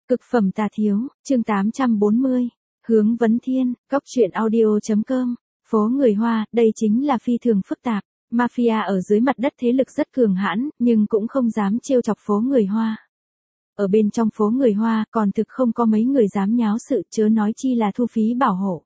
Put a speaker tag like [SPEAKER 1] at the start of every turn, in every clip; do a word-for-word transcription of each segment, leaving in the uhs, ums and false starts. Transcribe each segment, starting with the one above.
[SPEAKER 1] Cực phẩm tà thiếu, chương tám trăm bốn mươi. Hướng vấn thiên, góc truyện audio.com. Phố người Hoa, đây chính là phi thường phức tạp. Mafia ở dưới mặt đất thế lực rất cường hãn, nhưng cũng không dám trêu chọc phố người Hoa. Ở bên trong phố người Hoa, còn thực không có mấy người dám nháo sự, chớ nói chi là thu phí bảo hộ.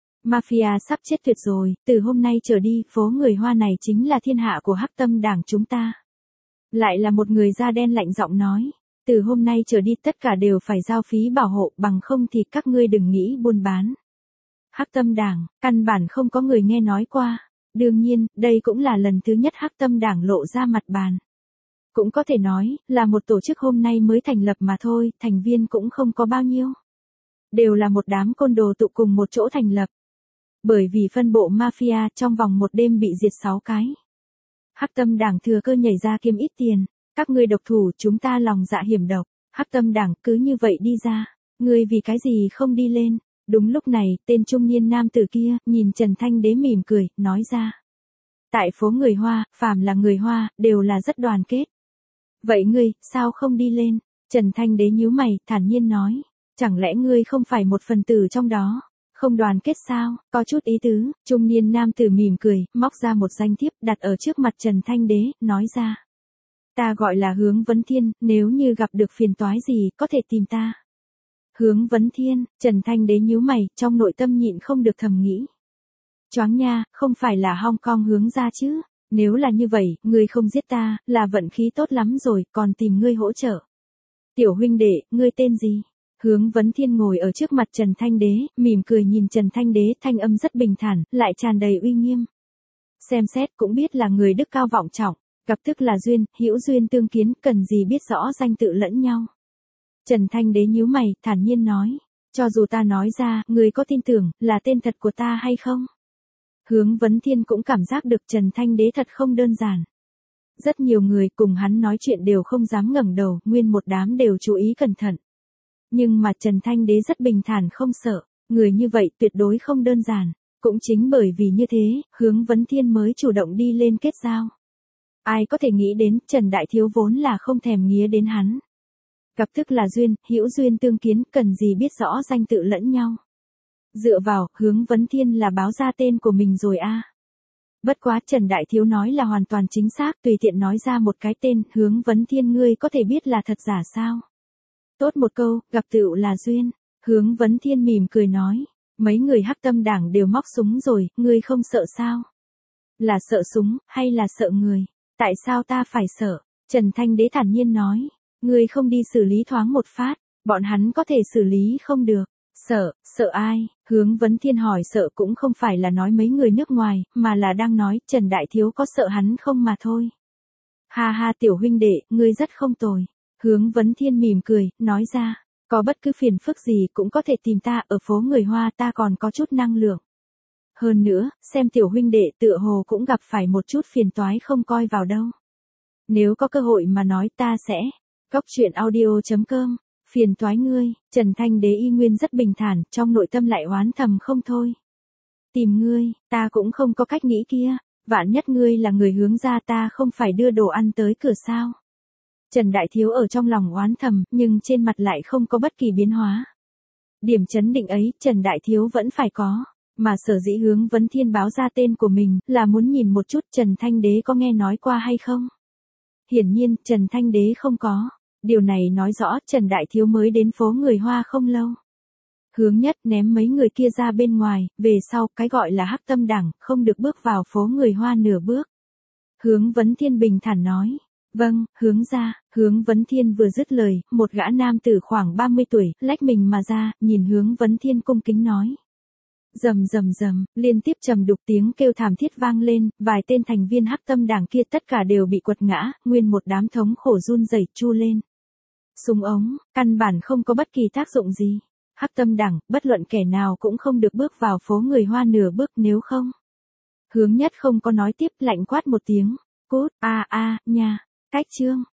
[SPEAKER 1] Mafia sắp chết tuyệt rồi, từ hôm nay trở đi, phố người Hoa này chính là thiên hạ của Hắc Tâm Đảng chúng ta. Lại là một người da đen lạnh giọng nói. Từ hôm nay trở đi tất cả đều phải giao phí bảo hộ, bằng không thì các ngươi đừng nghĩ buôn bán. Hắc Tâm Đảng, căn bản không có người nghe nói qua. Đương nhiên, đây cũng là lần thứ nhất Hắc Tâm Đảng lộ ra mặt bàn. Cũng có thể nói, là một tổ chức hôm nay mới thành lập mà thôi, thành viên cũng không có bao nhiêu. Đều là một đám côn đồ tụ cùng một chỗ thành lập. Bởi vì phân bộ mafia trong vòng một đêm bị diệt sáu cái. Hắc Tâm Đảng thừa cơ nhảy ra kiếm ít tiền. Các ngươi độc thủ, chúng ta lòng dạ hiểm độc. Hắc Tâm Đảng cứ như vậy đi ra. Ngươi vì cái gì không đi lên? Đúng lúc này, tên trung niên nam tử kia, nhìn Trần Thanh Đế mỉm cười, nói ra. Tại phố người Hoa, phàm là người Hoa, đều là rất đoàn kết. Vậy ngươi, sao không đi lên? Trần Thanh Đế nhíu mày, thản nhiên nói. Chẳng lẽ ngươi không phải một phần tử trong đó? Không đoàn kết sao? Có chút ý tứ. Trung niên nam tử mỉm cười, móc ra một danh thiếp đặt ở trước mặt Trần Thanh Đế, nói ra. Ta gọi là Hướng Vấn Thiên, nếu như gặp được phiền toái gì, có thể tìm ta. Hướng Vấn Thiên, Trần Thanh Đế nhíu mày, trong nội tâm nhịn không được thầm nghĩ. Choáng nha, không phải là Hong Kong hướng ra chứ? Nếu là như vậy, ngươi không giết ta, là vận khí tốt lắm rồi, còn tìm ngươi hỗ trợ. Tiểu huynh đệ, ngươi tên gì? Hướng Vấn Thiên ngồi ở trước mặt Trần Thanh Đế, mỉm cười nhìn Trần Thanh Đế, thanh âm rất bình thản, lại tràn đầy uy nghiêm. Xem xét cũng biết là người đức cao vọng trọng. Gặp tức là duyên, hữu duyên tương kiến, cần gì biết rõ danh tự lẫn nhau. Trần Thanh Đế nhíu mày, thản nhiên nói. Cho dù ta nói ra, người có tin tưởng, là tên thật của ta hay không? Hướng Vấn Thiên cũng cảm giác được Trần Thanh Đế thật không đơn giản. Rất nhiều người cùng hắn nói chuyện đều không dám ngẩng đầu, nguyên một đám đều chú ý cẩn thận. Nhưng mà Trần Thanh Đế rất bình thản không sợ, người như vậy tuyệt đối không đơn giản. Cũng chính bởi vì như thế, Hướng Vấn Thiên mới chủ động đi lên kết giao. Ai có thể nghĩ đến, Trần Đại Thiếu vốn là không thèm nghía đến hắn. Gặp tức là duyên, hữu duyên tương kiến, cần gì biết rõ danh tự lẫn nhau. Dựa vào, Hướng Vấn Thiên là báo ra tên của mình rồi a. À. Bất quá Trần Đại Thiếu nói là hoàn toàn chính xác, tùy tiện nói ra một cái tên, Hướng Vấn Thiên ngươi có thể biết là thật giả sao? Tốt một câu, gặp tựu là duyên. Hướng Vấn Thiên mỉm cười nói, mấy người Hắc Tâm Đảng đều móc súng rồi, ngươi không sợ sao? Là sợ súng, hay là sợ người? Tại sao ta phải sợ? Trần Thanh Đế thản nhiên nói. Ngươi không đi xử lý thoáng một phát, bọn hắn có thể xử lý không được. Sợ, sợ ai? Hướng Vấn Thiên hỏi sợ cũng không phải là nói mấy người nước ngoài, mà là đang nói Trần Đại Thiếu có sợ hắn không mà thôi. Ha ha tiểu huynh đệ, ngươi rất không tồi. Hướng Vấn Thiên mỉm cười, nói ra. Có bất cứ phiền phức gì cũng có thể tìm ta, ở phố người Hoa ta còn có chút năng lượng. Hơn nữa, xem tiểu huynh đệ tựa hồ cũng gặp phải một chút phiền toái không coi vào đâu. Nếu có cơ hội mà nói ta sẽ. Góc truyện audio.com. Phiền toái ngươi, Trần Thanh Đế y nguyên rất bình thản, trong nội tâm lại oán thầm không thôi. Tìm ngươi, ta cũng không có cách nghĩ kia, vạn nhất ngươi là người hướng ra ta không phải đưa đồ ăn tới cửa sao. Trần Đại Thiếu ở trong lòng oán thầm, nhưng trên mặt lại không có bất kỳ biến hóa. Điểm chấn định ấy, Trần Đại Thiếu vẫn phải có. Mà sở dĩ Hướng Vấn Thiên báo ra tên của mình, là muốn nhìn một chút Trần Thanh Đế có nghe nói qua hay không. Hiển nhiên, Trần Thanh Đế không có. Điều này nói rõ Trần Đại Thiếu mới đến phố người Hoa không lâu. Hướng Nhất ném mấy người kia ra bên ngoài, về sau, cái gọi là Hắc Tâm Đảng, không được bước vào phố người Hoa nửa bước. Hướng Vấn Thiên bình thản nói. Vâng, hướng ra, Hướng Vấn Thiên vừa dứt lời, một gã nam tử khoảng ba mươi tuổi, lách mình mà ra, nhìn Hướng Vấn Thiên cung kính nói. Rầm rầm rầm, liên tiếp trầm đục tiếng kêu thảm thiết vang lên, vài tên thành viên Hắc Tâm Đảng kia tất cả đều bị quật ngã, nguyên một đám thống khổ run rẩy chu lên. Súng ống, căn bản không có bất kỳ tác dụng gì. Hắc Tâm Đảng, bất luận kẻ nào cũng không được bước vào phố người Hoa nửa bước nếu không. Hướng Nhất không có nói tiếp, lạnh quát một tiếng. Cút, a a, nha, cách chương.